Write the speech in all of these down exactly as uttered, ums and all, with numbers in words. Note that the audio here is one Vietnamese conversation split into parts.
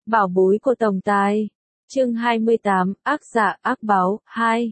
Bảo bối của tổng tài. Chương hai mươi tám, ác giả ác báo, hai.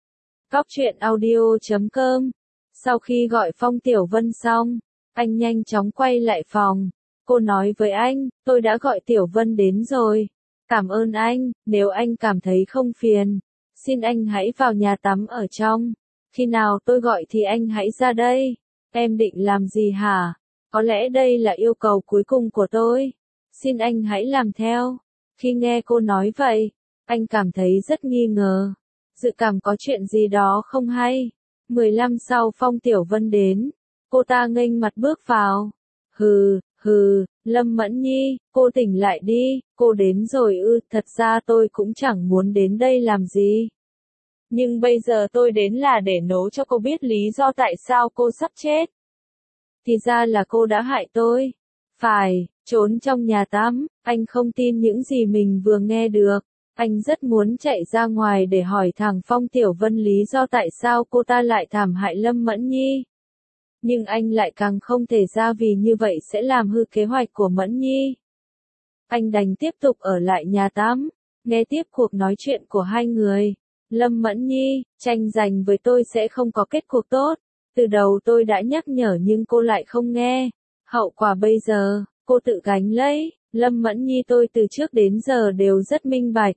Cóc truyện audio chấm com. Sau khi gọi Phong Tiểu Vân xong, anh nhanh chóng quay lại phòng. Cô nói với anh, tôi đã gọi Tiểu Vân đến rồi. Cảm ơn anh, nếu anh cảm thấy không phiền, xin anh hãy vào nhà tắm ở trong. Khi nào tôi gọi thì anh hãy ra đây. Em định làm gì hả? Có lẽ đây là yêu cầu cuối cùng của tôi. Xin anh hãy làm theo. Khi nghe cô nói vậy, anh cảm thấy rất nghi ngờ. Dự cảm có chuyện gì đó không hay. mười lăm sau Phong Tiểu Vân đến. Cô ta nghênh mặt bước vào. Hừ, hừ, Lâm Mẫn Nhi, cô tỉnh lại đi, cô đến rồi ư, thật ra tôi cũng chẳng muốn đến đây làm gì. Nhưng bây giờ tôi đến là để nấu cho cô biết lý do tại sao cô sắp chết. Thì ra là cô đã hại tôi. Phải, trốn trong nhà tắm, anh không tin những gì mình vừa nghe được. Anh rất muốn chạy ra ngoài để hỏi thằng Phong Tiểu Vân lý do tại sao cô ta lại thảm hại Lâm Mẫn Nhi. Nhưng anh lại càng không thể ra vì như vậy sẽ làm hư kế hoạch của Mẫn Nhi. Anh đành tiếp tục ở lại nhà tắm, nghe tiếp cuộc nói chuyện của hai người. Lâm Mẫn Nhi, tranh giành với tôi sẽ không có kết cuộc tốt. Từ đầu tôi đã nhắc nhở nhưng cô lại không nghe. Hậu quả bây giờ, cô tự gánh lấy. Lâm Mẫn Nhi tôi từ trước đến giờ đều rất minh bạch.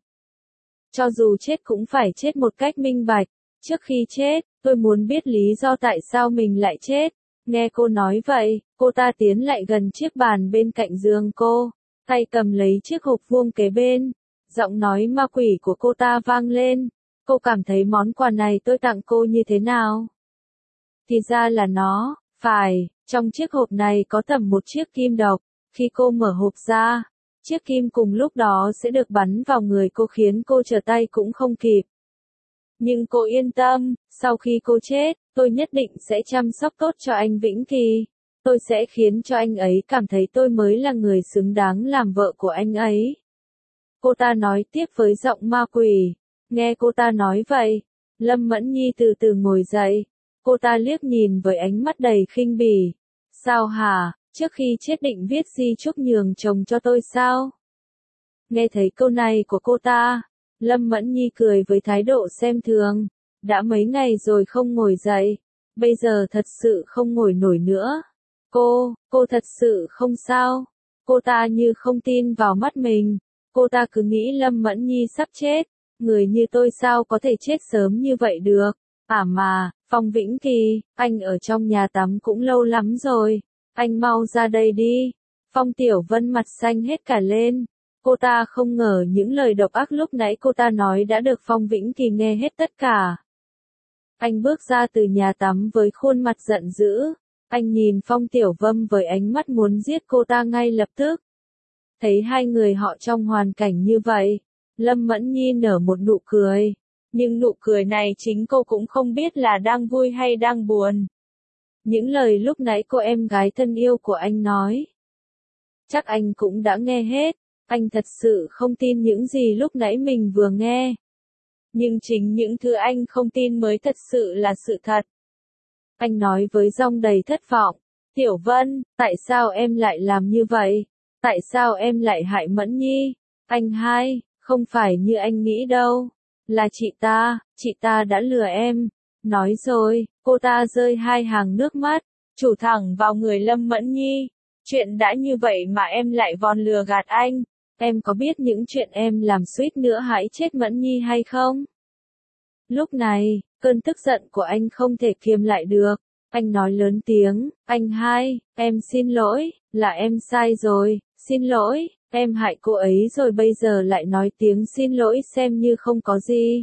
Cho dù chết cũng phải chết một cách minh bạch. Trước khi chết, tôi muốn biết lý do tại sao mình lại chết. Nghe cô nói vậy, cô ta tiến lại gần chiếc bàn bên cạnh giường cô, tay cầm lấy chiếc hộp vuông kế bên. Giọng nói ma quỷ của cô ta vang lên. Cô cảm thấy món quà này tôi tặng cô như thế nào? Thì ra là nó, phải, trong chiếc hộp này có tầm một chiếc kim độc. Khi cô mở hộp ra, chiếc kim cùng lúc đó sẽ được bắn vào người cô khiến cô trở tay cũng không kịp. Nhưng cô yên tâm, sau khi cô chết, tôi nhất định sẽ chăm sóc tốt cho anh Vĩnh Kỳ. Tôi sẽ khiến cho anh ấy cảm thấy tôi mới là người xứng đáng làm vợ của anh ấy. Cô ta nói tiếp với giọng ma quỷ. Nghe cô ta nói vậy, Lâm Mẫn Nhi từ từ ngồi dậy. Cô ta liếc nhìn với ánh mắt đầy khinh bỉ. Sao hả, trước khi chết định viết di chúc nhường chồng cho tôi sao? Nghe thấy câu này của cô ta, Lâm Mẫn Nhi cười với thái độ xem thường. Đã mấy ngày rồi không ngồi dậy, bây giờ thật sự không ngồi nổi nữa. Cô, cô thật sự không sao. Cô ta như không tin vào mắt mình. Cô ta cứ nghĩ Lâm Mẫn Nhi sắp chết. Người như tôi sao có thể chết sớm như vậy được. À mà, Phong Vĩnh Kỳ, anh ở trong nhà tắm cũng lâu lắm rồi. Anh mau ra đây đi. Phong Tiểu Vân mặt xanh hết cả lên. Cô ta không ngờ những lời độc ác lúc nãy cô ta nói đã được Phong Vĩnh Kỳ nghe hết tất cả. Anh bước ra từ nhà tắm với khuôn mặt giận dữ. Anh nhìn Phong Tiểu Vân với ánh mắt muốn giết cô ta ngay lập tức. Thấy hai người họ trong hoàn cảnh như vậy, Lâm Mẫn Nhi nở một nụ cười. Nhưng nụ cười này chính cô cũng không biết là đang vui hay đang buồn. Những lời lúc nãy cô em gái thân yêu của anh nói, chắc anh cũng đã nghe hết. Anh thật sự không tin những gì lúc nãy mình vừa nghe. Nhưng chính những thứ anh không tin mới thật sự là sự thật. Anh nói với giọng đầy thất vọng. Tiểu Vân, tại sao em lại làm như vậy? Tại sao em lại hại Mẫn Nhi? Anh hai, không phải như anh nghĩ đâu. Là chị ta, chị ta đã lừa em. Nói rồi, cô ta rơi hai hàng nước mắt, chủ thẳng vào người Lâm Mẫn Nhi. Chuyện đã như vậy mà em lại vòn lừa gạt anh. Em có biết những chuyện em làm suýt nữa hại chết Mẫn Nhi hay không? Lúc này, cơn tức giận của anh không thể kiềm lại được. Anh nói lớn tiếng, anh hai, em xin lỗi, là em sai rồi, xin lỗi, em hại cô ấy rồi bây giờ lại nói tiếng xin lỗi xem như không có gì.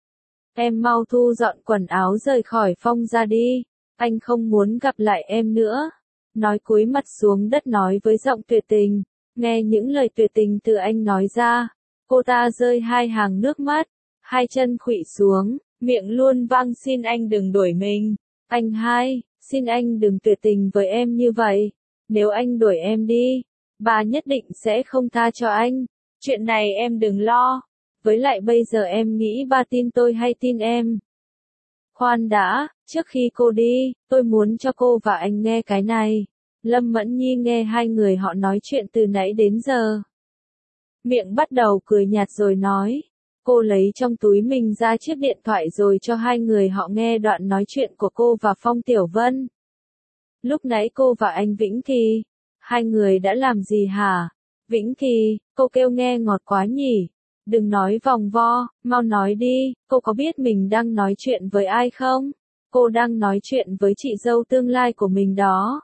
Em mau thu dọn quần áo rời khỏi Phong ra đi, anh không muốn gặp lại em nữa. Nói cúi mặt xuống đất nói với giọng tuyệt tình. Nghe những lời tuyệt tình từ anh nói ra, cô ta rơi hai hàng nước mắt, hai chân khuỵu xuống, miệng luôn vang xin anh đừng đuổi mình. Anh hai, xin anh đừng tuyệt tình với em như vậy. Nếu anh đuổi em đi, bà nhất định sẽ không tha cho anh. Chuyện này em đừng lo. Với lại bây giờ em nghĩ ba tin tôi hay tin em? Khoan đã, trước khi cô đi, tôi muốn cho cô và anh nghe cái này. Lâm Mẫn Nhi nghe hai người họ nói chuyện từ nãy đến giờ. miệng bắt đầu cười nhạt rồi nói. Cô lấy trong túi mình ra chiếc điện thoại rồi cho hai người họ nghe đoạn nói chuyện của cô và Phong Tiểu Vân. Lúc nãy cô và anh Vĩnh Thì, hai người đã làm gì hả? Vĩnh Thì, cô kêu nghe ngọt quá nhỉ. Đừng nói vòng vo, mau nói đi, cô có biết mình đang nói chuyện với ai không? Cô đang nói chuyện với chị dâu tương lai của mình đó.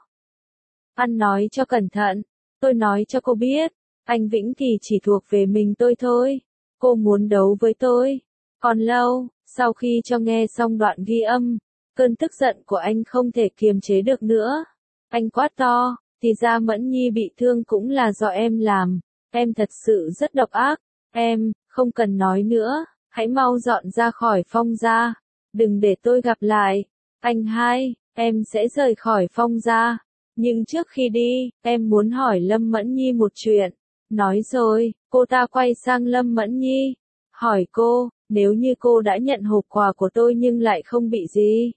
Ăn nói cho cẩn thận, tôi nói cho cô biết, anh Vĩnh Thì chỉ thuộc về mình tôi thôi. Cô muốn đấu với tôi. Còn lâu, sau khi cho nghe xong đoạn ghi âm, cơn tức giận của anh không thể kiềm chế được nữa. Anh quát to, thì ra Mẫn Nhi bị thương cũng là do em làm. Em thật sự rất độc ác. Em, không cần nói nữa, hãy mau dọn ra khỏi Phong gia. Đừng để tôi gặp lại. Anh hai, em sẽ rời khỏi Phong gia. Nhưng trước khi đi, em muốn hỏi Lâm Mẫn Nhi một chuyện. Nói rồi, cô ta quay sang Lâm Mẫn Nhi. Hỏi cô, nếu như cô đã nhận hộp quà của tôi nhưng lại không bị gì.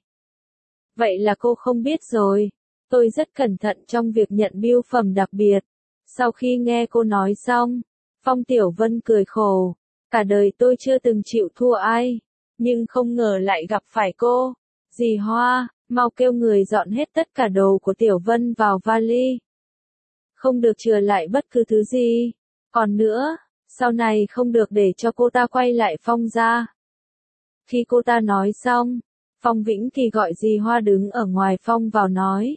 Vậy là cô không biết rồi. Tôi rất cẩn thận trong việc nhận bưu phẩm đặc biệt. Sau khi nghe cô nói xong, Phong Tiểu Vân cười khổ. Cả đời tôi chưa từng chịu thua ai. Nhưng không ngờ lại gặp phải cô. Dì Hoa, mau kêu người dọn hết tất cả đồ của Tiểu Vân vào vali. Không được chừa lại bất cứ thứ gì. Còn nữa, sau này không được để cho cô ta quay lại Phong gia. Khi cô ta nói xong, Phong Vĩnh Thì gọi dì Hoa đứng ở ngoài Phong vào nói.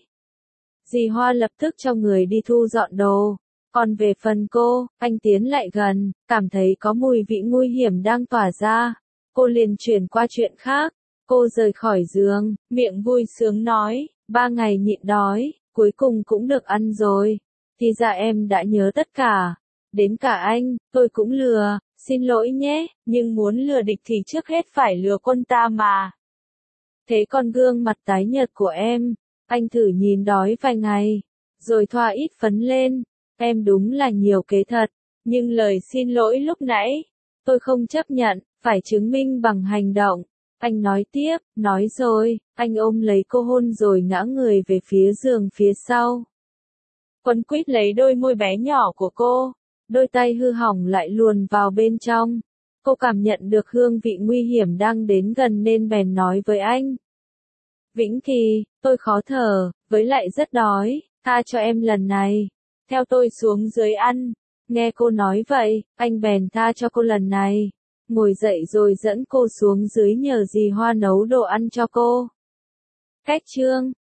Dì Hoa lập tức cho người đi thu dọn đồ. Còn về phần cô, anh tiến lại gần, cảm thấy có mùi vị nguy hiểm đang tỏa ra. Cô liền chuyển qua chuyện khác. Cô rời khỏi giường, miệng vui sướng nói, ba ngày nhịn đói, cuối cùng cũng được ăn rồi. Thì ra em đã nhớ tất cả. Đến cả anh, tôi cũng lừa, xin lỗi nhé, nhưng muốn lừa địch thì trước hết phải lừa quân ta mà. Thế còn gương mặt tái nhợt của em, anh thử nhìn đói vài ngày, rồi thoa ít phấn lên. Em đúng là nhiều kế thật, nhưng lời xin lỗi lúc nãy, tôi không chấp nhận, phải chứng minh bằng hành động. Anh nói tiếp, nói rồi, anh ôm lấy cô hôn rồi ngã người về phía giường phía sau. Quấn quýt lấy đôi môi bé nhỏ của cô, đôi tay hư hỏng lại luồn vào bên trong. Cô cảm nhận được hương vị nguy hiểm đang đến gần nên bèn nói với anh. Vĩnh Thì, tôi khó thở, với lại rất đói, tha cho em lần này. Theo tôi xuống dưới ăn. Nghe cô nói vậy, anh bèn tha cho cô lần này. Ngồi dậy rồi dẫn cô xuống dưới nhờ dì Hoa nấu đồ ăn cho cô. Cách chương